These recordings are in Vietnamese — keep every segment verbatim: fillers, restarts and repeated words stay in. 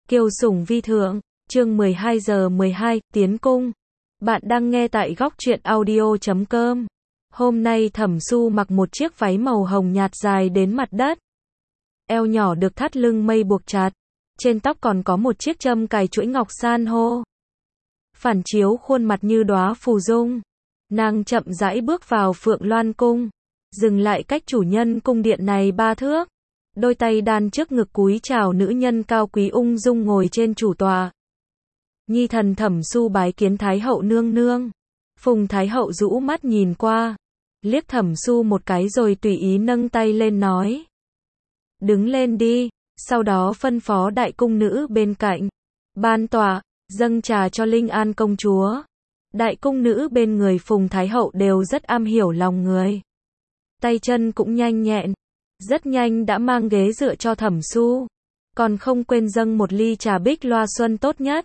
Kiều Sủng Vi Thượng, chương mười hai giờ mười hai, Tiến Cung. Bạn đang nghe tại góc truyện audio chấm com. Hôm nay Thẩm Su mặc một chiếc váy màu hồng nhạt dài đến mặt đất. Eo nhỏ được thắt lưng mây buộc chặt. Trên tóc còn có một chiếc châm cài chuỗi ngọc san hô. Phản chiếu khuôn mặt như đóa phù dung. Nàng chậm rãi bước vào Phượng Loan Cung. Dừng lại cách chủ nhân cung điện này ba thước. Đôi tay đan trước ngực cúi chào nữ nhân cao quý ung dung ngồi trên chủ tọa. Nhi thần Thẩm Su bái kiến Thái hậu nương nương. Phùng Thái hậu rũ mắt nhìn qua, liếc Thẩm Su một cái rồi tùy ý nâng tay lên nói: đứng lên đi. Sau đó phân phó đại cung nữ bên cạnh ban tọa, dâng trà cho Linh An công chúa. Đại cung nữ bên người Phùng Thái hậu đều rất am hiểu lòng người, tay chân cũng nhanh nhẹn, rất nhanh đã mang ghế dựa cho Thẩm Su, còn không quên dâng một ly trà bích loa xuân tốt nhất.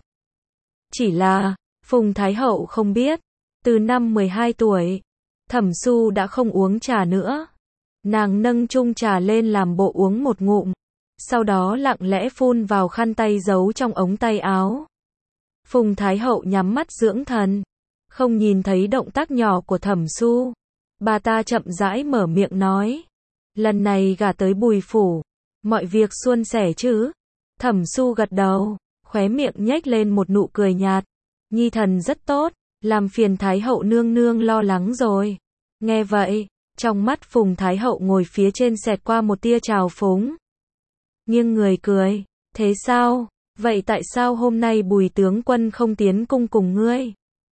Chỉ là, Phùng Thái hậu không biết, từ năm mười hai tuổi, Thẩm Su đã không uống trà nữa. Nàng nâng chung trà lên làm bộ uống một ngụm, sau đó lặng lẽ phun vào khăn tay giấu trong ống tay áo. Phùng Thái hậu nhắm mắt dưỡng thần, không nhìn thấy động tác nhỏ của Thẩm Su. Bà ta chậm rãi mở miệng nói: lần này gả tới Bùi phủ, mọi việc suôn sẻ chứ? Thẩm Su gật đầu, khóe miệng nhếch lên một nụ cười nhạt. Nhi thần rất tốt, làm phiền Thái hậu nương nương lo lắng rồi. Nghe vậy, trong mắt Phùng Thái hậu ngồi phía trên xẹt qua một tia trào phúng. Nghiêng người cười: thế sao? Vậy tại sao hôm nay Bùi tướng quân không tiến cung cùng ngươi?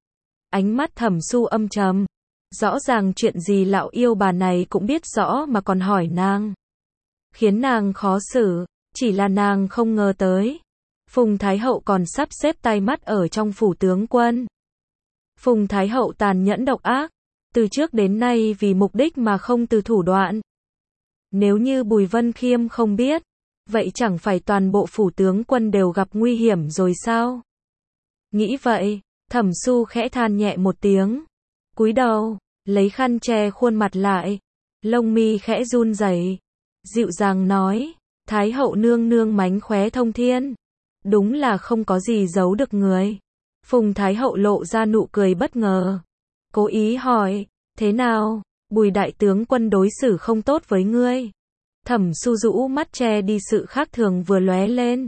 Ánh mắt Thẩm Su âm trầm. Rõ ràng chuyện gì lão yêu bà này cũng biết rõ mà còn hỏi nàng. Khiến nàng khó xử, chỉ là nàng không ngờ tới. Phùng Thái hậu còn sắp xếp tay mắt ở trong phủ tướng quân. Phùng Thái hậu tàn nhẫn độc ác, từ trước đến nay vì mục đích mà không từ thủ đoạn. Nếu như Bùi Vân Khiêm không biết, vậy chẳng phải toàn bộ phủ tướng quân đều gặp nguy hiểm rồi sao? Nghĩ vậy, Thẩm Su khẽ than nhẹ một tiếng, cúi đầu, lấy khăn che khuôn mặt lại, lông mi khẽ run rẩy, dịu dàng nói: Thái hậu nương nương mánh khóe thông thiên, đúng là không có gì giấu được người. Phùng Thái hậu lộ ra nụ cười bất ngờ, cố ý hỏi: thế nào, Bùi đại tướng quân đối xử không tốt với ngươi? Thẩm Su rũ mắt che đi sự khác thường vừa lóe lên.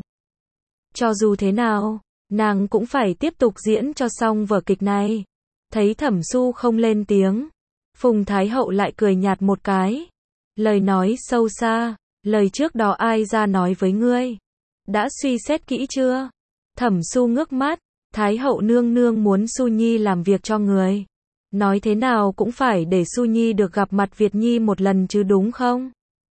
Cho dù thế nào, nàng cũng phải tiếp tục diễn cho xong vở kịch này. Thấy Thẩm Su không lên tiếng, Phùng Thái hậu lại cười nhạt một cái. Lời nói sâu xa: lời trước đó ai ra nói với ngươi? Đã suy xét kỹ chưa? Thẩm Su ngước mắt: Thái hậu nương nương muốn Su Nhi làm việc cho người, nói thế nào cũng phải để Su Nhi được gặp mặt Việt Nhi một lần chứ đúng không?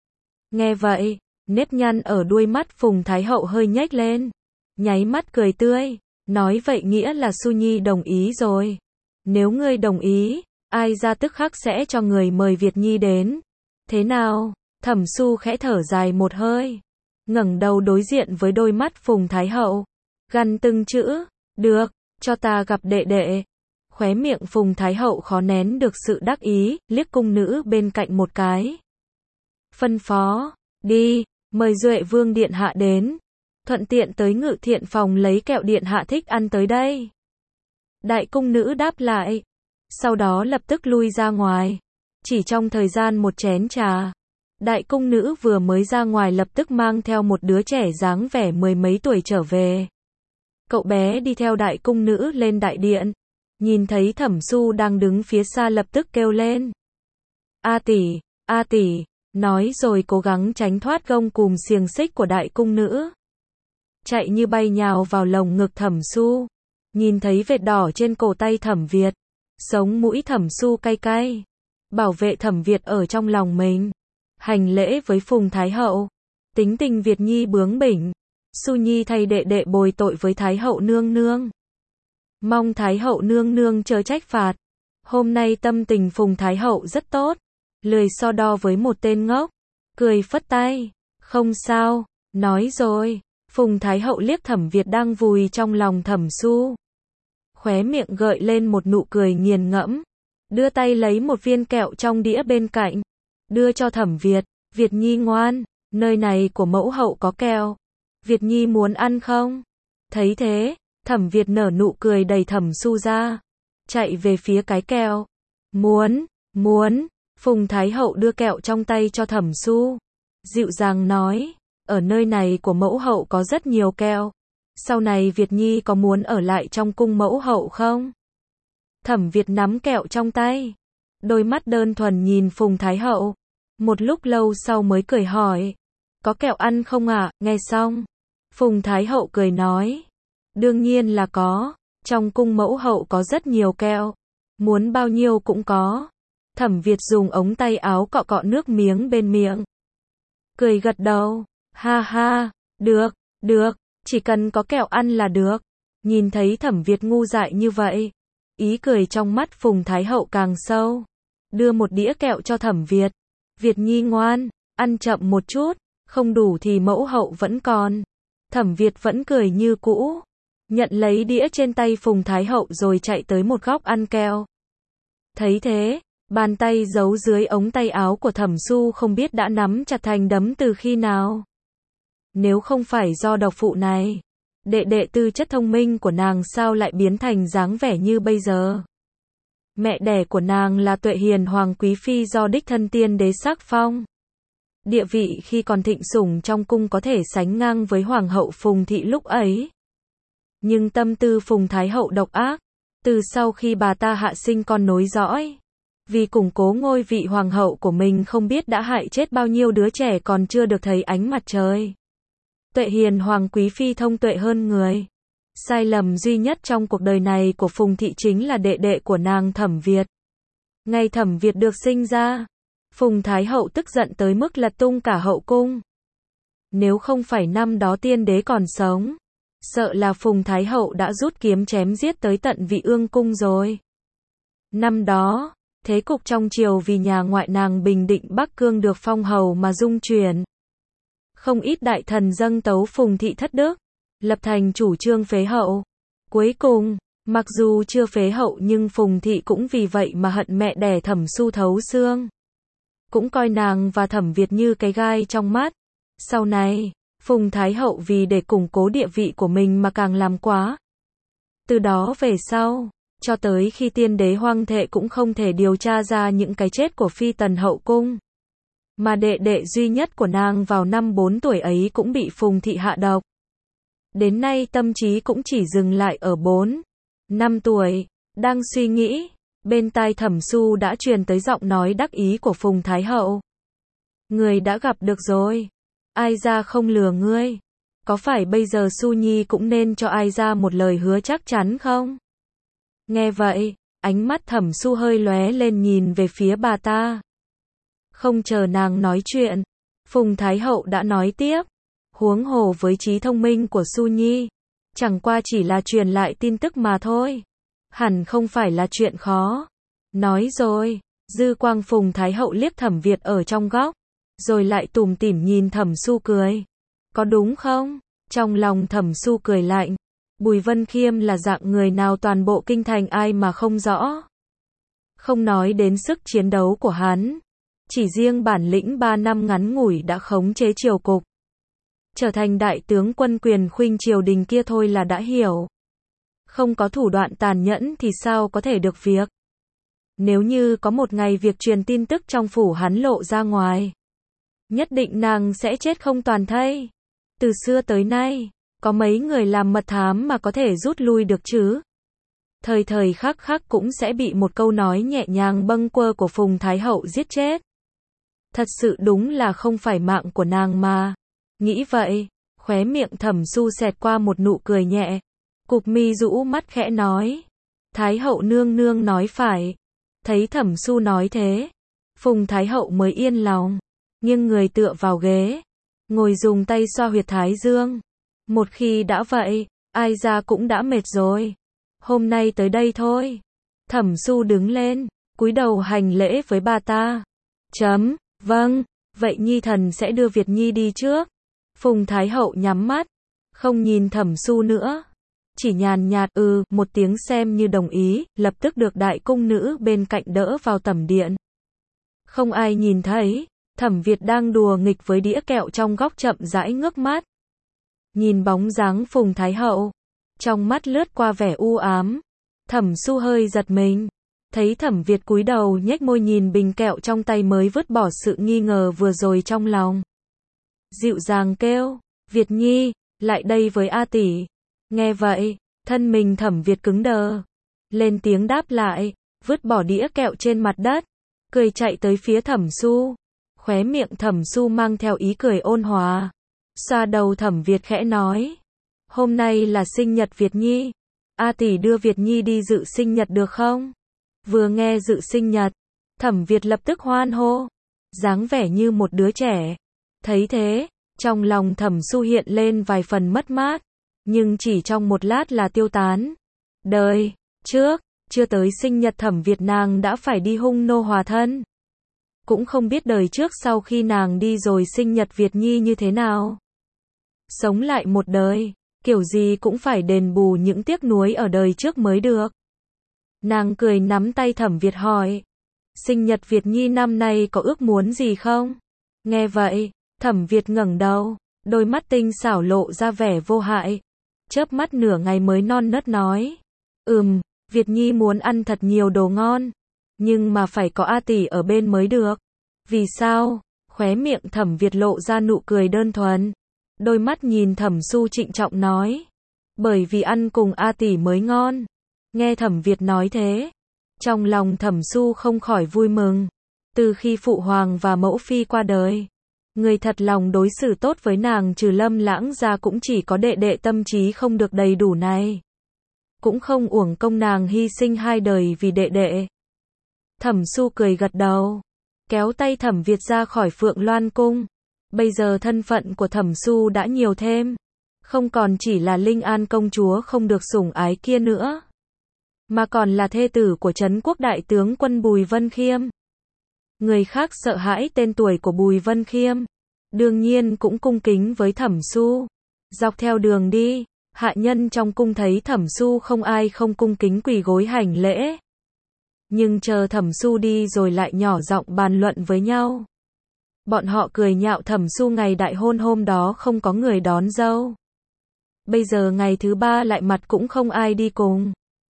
Nghe vậy, nếp nhăn ở đuôi mắt Phùng Thái hậu hơi nhếch lên, nháy mắt cười tươi, nói: vậy nghĩa là Su Nhi đồng ý rồi. Nếu ngươi đồng ý, ai ra tức khắc sẽ cho người mời Việt Nhi đến. Thế nào? Thẩm Su khẽ thở dài một hơi, ngẩng đầu đối diện với đôi mắt Phùng Thái hậu, gằn từng chữ: được, cho ta gặp đệ đệ. Khóe miệng Phùng Thái hậu khó nén được sự đắc ý, liếc cung nữ bên cạnh một cái. Phân phó: đi, mời Duệ Vương điện hạ đến, thuận tiện tới Ngự Thiện phòng lấy kẹo điện hạ thích ăn tới đây. Đại cung nữ đáp lại, sau đó lập tức lui ra ngoài. Chỉ trong thời gian một chén trà, đại cung nữ vừa mới ra ngoài lập tức mang theo một đứa trẻ dáng vẻ mười mấy tuổi trở về. Cậu bé đi theo đại cung nữ lên đại điện, nhìn thấy Thẩm Su đang đứng phía xa lập tức kêu lên: A tỷ, A tỷ, nói rồi cố gắng tránh thoát gông cùm xiềng xích của đại cung nữ, chạy như bay nhào vào lồng ngực Thẩm Su. Nhìn thấy vệt đỏ trên cổ tay Thẩm Việt, sống mũi Thẩm Su cay cay, bảo vệ Thẩm Việt ở trong lòng mình, hành lễ với Phùng Thái hậu. Tính tình Việt Nhi bướng bỉnh, Su Nhi thay đệ đệ bồi tội với Thái hậu nương nương, mong Thái hậu nương nương chớ trách phạt. Hôm nay tâm tình Phùng Thái hậu rất tốt, lười so đo với một tên ngốc, cười phất tay: không sao, nói rồi. Phùng Thái hậu liếc Thẩm Việt đang vùi trong lòng Thẩm Su, khóe miệng gợi lên một nụ cười nghiền ngẫm, đưa tay lấy một viên kẹo trong đĩa bên cạnh, đưa cho Thẩm Việt. Việt Nhi ngoan, nơi này của mẫu hậu có kẹo, Việt Nhi muốn ăn không? Thấy thế, Thẩm Việt nở nụ cười đẩy Thẩm Su ra, chạy về phía cái kẹo. Muốn, muốn, Phùng Thái Hậu đưa kẹo trong tay cho Thẩm Su, dịu dàng nói, ở nơi này của mẫu hậu có rất nhiều kẹo. Sau này Việt Nhi có muốn ở lại trong cung mẫu hậu không? Thẩm Việt nắm kẹo trong tay, đôi mắt đơn thuần nhìn Phùng Thái Hậu. Một lúc lâu sau mới cười hỏi, có kẹo ăn không ạ? À? Nghe xong, Phùng Thái Hậu cười nói, đương nhiên là có, trong cung mẫu hậu có rất nhiều kẹo, muốn bao nhiêu cũng có. Thẩm Việt dùng ống tay áo cọ cọ nước miếng bên miệng, cười gật đầu, ha ha, được, được, chỉ cần có kẹo ăn là được. Nhìn thấy Thẩm Việt ngu dại như vậy, ý cười trong mắt Phùng Thái Hậu càng sâu, đưa một đĩa kẹo cho Thẩm Việt. Việt Nhi ngoan, ăn chậm một chút, không đủ thì mẫu hậu vẫn còn. Thẩm Việt vẫn cười như cũ, nhận lấy đĩa trên tay Phùng Thái Hậu rồi chạy tới một góc ăn kẹo. Thấy thế, bàn tay giấu dưới ống tay áo của Thẩm Su không biết đã nắm chặt thành đấm từ khi nào. Nếu không phải do độc phụ này, đệ đệ tư chất thông minh của nàng sao lại biến thành dáng vẻ như bây giờ. Mẹ đẻ của nàng là Tuệ Hiền Hoàng Quý Phi do đích thân tiên đế sắc phong. Địa vị khi còn thịnh sủng trong cung có thể sánh ngang với Hoàng hậu Phùng Thị lúc ấy. Nhưng tâm tư Phùng Thái Hậu độc ác, từ sau khi bà ta hạ sinh con nối dõi, vì củng cố ngôi vị Hoàng hậu của mình không biết đã hại chết bao nhiêu đứa trẻ còn chưa được thấy ánh mặt trời. Tuệ Hiền Hoàng Quý Phi thông tuệ hơn người. Sai lầm duy nhất trong cuộc đời này của Phùng Thị chính là đệ đệ của nàng Thẩm Việt. Ngày Thẩm Việt được sinh ra, Phùng Thái Hậu tức giận tới mức lật tung cả hậu cung. Nếu không phải năm đó tiên đế còn sống, sợ là Phùng Thái Hậu đã rút kiếm chém giết tới tận Vị Ương cung rồi. Năm đó, thế cục trong triều vì nhà ngoại nàng Bình Định Bắc Cương được phong hầu mà rung chuyển. Không ít đại thần dâng tấu Phùng Thị thất đức, lập thành chủ trương phế hậu. Cuối cùng, mặc dù chưa phế hậu nhưng Phùng Thị cũng vì vậy mà hận mẹ đẻ Thẩm Su thấu xương. Cũng coi nàng và Thẩm Việt như cái gai trong mắt. Sau này, Phùng Thái Hậu vì để củng cố địa vị của mình mà càng làm quá. Từ đó về sau, cho tới khi tiên đế hoang thệ cũng không thể điều tra ra những cái chết của phi tần hậu cung. Mà đệ đệ duy nhất của nàng vào năm bốn tuổi ấy cũng bị Phùng Thị hạ độc. Đến nay tâm trí cũng chỉ dừng lại ở bốn, năm tuổi, đang suy nghĩ, bên tai Thẩm Su đã truyền tới giọng nói đắc ý của Phùng Thái Hậu. Người đã gặp được rồi, ai ra không lừa ngươi, có phải bây giờ Su Nhi cũng nên cho ai ra một lời hứa chắc chắn không? Nghe vậy, ánh mắt Thẩm Su hơi lóe lên nhìn về phía bà ta. Không chờ nàng nói chuyện, Phùng Thái Hậu đã nói tiếp. Huống hồ với trí thông minh của Su Nhi, chẳng qua chỉ là truyền lại tin tức mà thôi. Hẳn không phải là chuyện khó. Nói rồi, dư quang Phùng Thái Hậu liếc Thẩm Việt ở trong góc, rồi lại tủm tỉm nhìn Thẩm Su cười. Có đúng không? Trong lòng Thẩm Su cười lạnh. Bùi Vân Khiêm là dạng người nào toàn bộ kinh thành ai mà không rõ. Không nói đến sức chiến đấu của hắn, chỉ riêng bản lĩnh ba năm ngắn ngủi đã khống chế triều cục, trở thành đại tướng quân quyền khuynh triều đình kia thôi là đã hiểu. Không có thủ đoạn tàn nhẫn thì sao có thể được việc. Nếu như có một ngày việc truyền tin tức trong phủ hắn lộ ra ngoài, nhất định nàng sẽ chết không toàn thây. Từ xưa tới nay, có mấy người làm mật thám mà có thể rút lui được chứ. Thời thời khắc khắc cũng sẽ bị một câu nói nhẹ nhàng bâng quơ của Phùng Thái Hậu giết chết. Thật sự đúng là không phải mạng của nàng mà. Nghĩ vậy, khóe miệng Thẩm Su xẹt qua một nụ cười nhẹ. Cụp mi rũ mắt khẽ nói. Thái Hậu nương nương nói phải. Thấy Thẩm Su nói thế, Phùng Thái Hậu mới yên lòng, nghiêng người tựa vào ghế, ngồi dùng tay xoa huyệt thái dương. Một khi đã vậy, ai ra cũng đã mệt rồi. Hôm nay tới đây thôi. Thẩm Su đứng lên, cúi đầu hành lễ với bà ta. Chấm, vâng, vậy Nhi thần sẽ đưa Việt Nhi đi trước. Phùng Thái Hậu nhắm mắt, không nhìn Thẩm Su nữa, chỉ nhàn nhạt ừ một tiếng xem như đồng ý, lập tức được đại cung nữ bên cạnh đỡ vào tẩm điện. Không ai nhìn thấy, Thẩm Việt đang đùa nghịch với đĩa kẹo trong góc chậm rãi ngước mắt. nhìn bóng dáng Phùng Thái Hậu, trong mắt lướt qua vẻ u ám. Thẩm Xu hơi giật mình, thấy Thẩm Việt cúi đầu nhếch môi nhìn bình kẹo trong tay mới vứt bỏ sự nghi ngờ vừa rồi trong lòng. Dịu dàng kêu, Việt Nhi, lại đây với A tỷ. Nghe vậy, thân mình Thẩm Việt cứng đờ, lên tiếng đáp lại, vứt bỏ đĩa kẹo trên mặt đất, cười chạy tới phía Thẩm Xu. Khóe miệng Thẩm Xu mang theo ý cười ôn hòa, xoa đầu Thẩm Việt khẽ nói, hôm nay là sinh nhật Việt Nhi, A tỷ đưa Việt Nhi đi dự sinh nhật được không? Vừa nghe dự sinh nhật, Thẩm Việt lập tức hoan hô, dáng vẻ như một đứa trẻ. Thấy thế, trong lòng Thẩm Xu hiện lên vài phần mất mát, nhưng chỉ trong một lát là tiêu tán. Đời trước, chưa tới sinh nhật Thẩm Việt nàng đã phải đi hung nô hòa thân. Cũng không biết đời trước sau khi nàng đi rồi sinh nhật Việt Nhi như thế nào. Sống lại một đời, kiểu gì cũng phải đền bù những tiếc nuối ở đời trước mới được. Nàng cười nắm tay Thẩm Việt hỏi, sinh nhật Việt Nhi năm nay có ước muốn gì không? Nghe vậy, Thẩm Việt ngẩng đầu, đôi mắt tinh xảo lộ ra vẻ vô hại, chớp mắt nửa ngày mới non nớt nói, ừm, Việt Nhi muốn ăn thật nhiều đồ ngon, nhưng mà phải có A tỷ ở bên mới được. Vì sao? Khóe miệng Thẩm Việt lộ ra nụ cười đơn thuần, đôi mắt nhìn Thẩm Xu trịnh trọng nói, bởi vì ăn cùng A tỷ mới ngon. Nghe Thẩm Việt nói thế, trong lòng Thẩm Xu không khỏi vui mừng. Từ khi phụ hoàng và mẫu phi qua đời, người thật lòng đối xử tốt với nàng trừ Lâm Lãng ra cũng chỉ có đệ đệ tâm trí không được đầy đủ này. Cũng không uổng công nàng hy sinh hai đời vì đệ đệ. Thẩm Xu cười gật đầu, kéo tay Thẩm Việt ra khỏi Phượng Loan Cung. Bây giờ thân phận của Thẩm Xu đã nhiều thêm, không còn chỉ là Linh An công chúa không được sủng ái kia nữa, mà còn là thê tử của Trấn Quốc đại tướng quân Bùi Vân Khiêm. Người khác sợ hãi tên tuổi của Bùi Vân Khiêm, đương nhiên cũng cung kính với Thẩm Xu. Dọc theo đường đi, hạ nhân trong cung thấy Thẩm Xu không ai không cung kính quỳ gối hành lễ. Nhưng chờ Thẩm Xu đi rồi lại nhỏ giọng bàn luận với nhau. Bọn họ cười nhạo Thẩm Xu ngày đại hôn hôm đó không có người đón dâu. Bây giờ ngày thứ ba lại mặt cũng không ai đi cùng.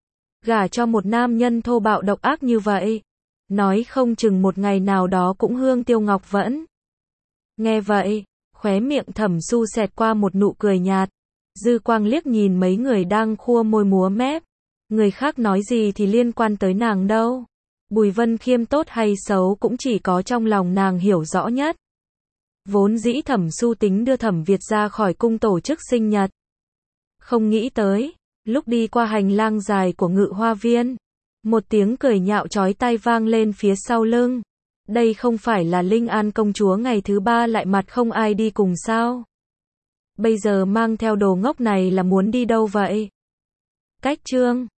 Gả cho một nam nhân thô bạo độc ác như vậy, nói không chừng một ngày nào đó cũng hương tiêu ngọc vẫn. Nghe vậy, khóe miệng Thẩm Xu xẹt qua một nụ cười nhạt, dư quang liếc nhìn mấy người đang khua môi múa mép. Người khác nói gì thì liên quan tới nàng đâu. Bùi Vân Khiêm tốt hay xấu cũng chỉ có trong lòng nàng hiểu rõ nhất. Vốn dĩ Thẩm Xu tính đưa Thẩm Việt ra khỏi cung tổ chức sinh nhật. Không nghĩ tới, lúc đi qua hành lang dài của Ngự Hoa Viên, một tiếng cười nhạo chói tai vang lên phía sau lưng. Đây không phải là Linh An công chúa ngày thứ ba lại mặt không ai đi cùng sao? Bây giờ mang theo đồ ngốc này là muốn đi đâu vậy? Cách chương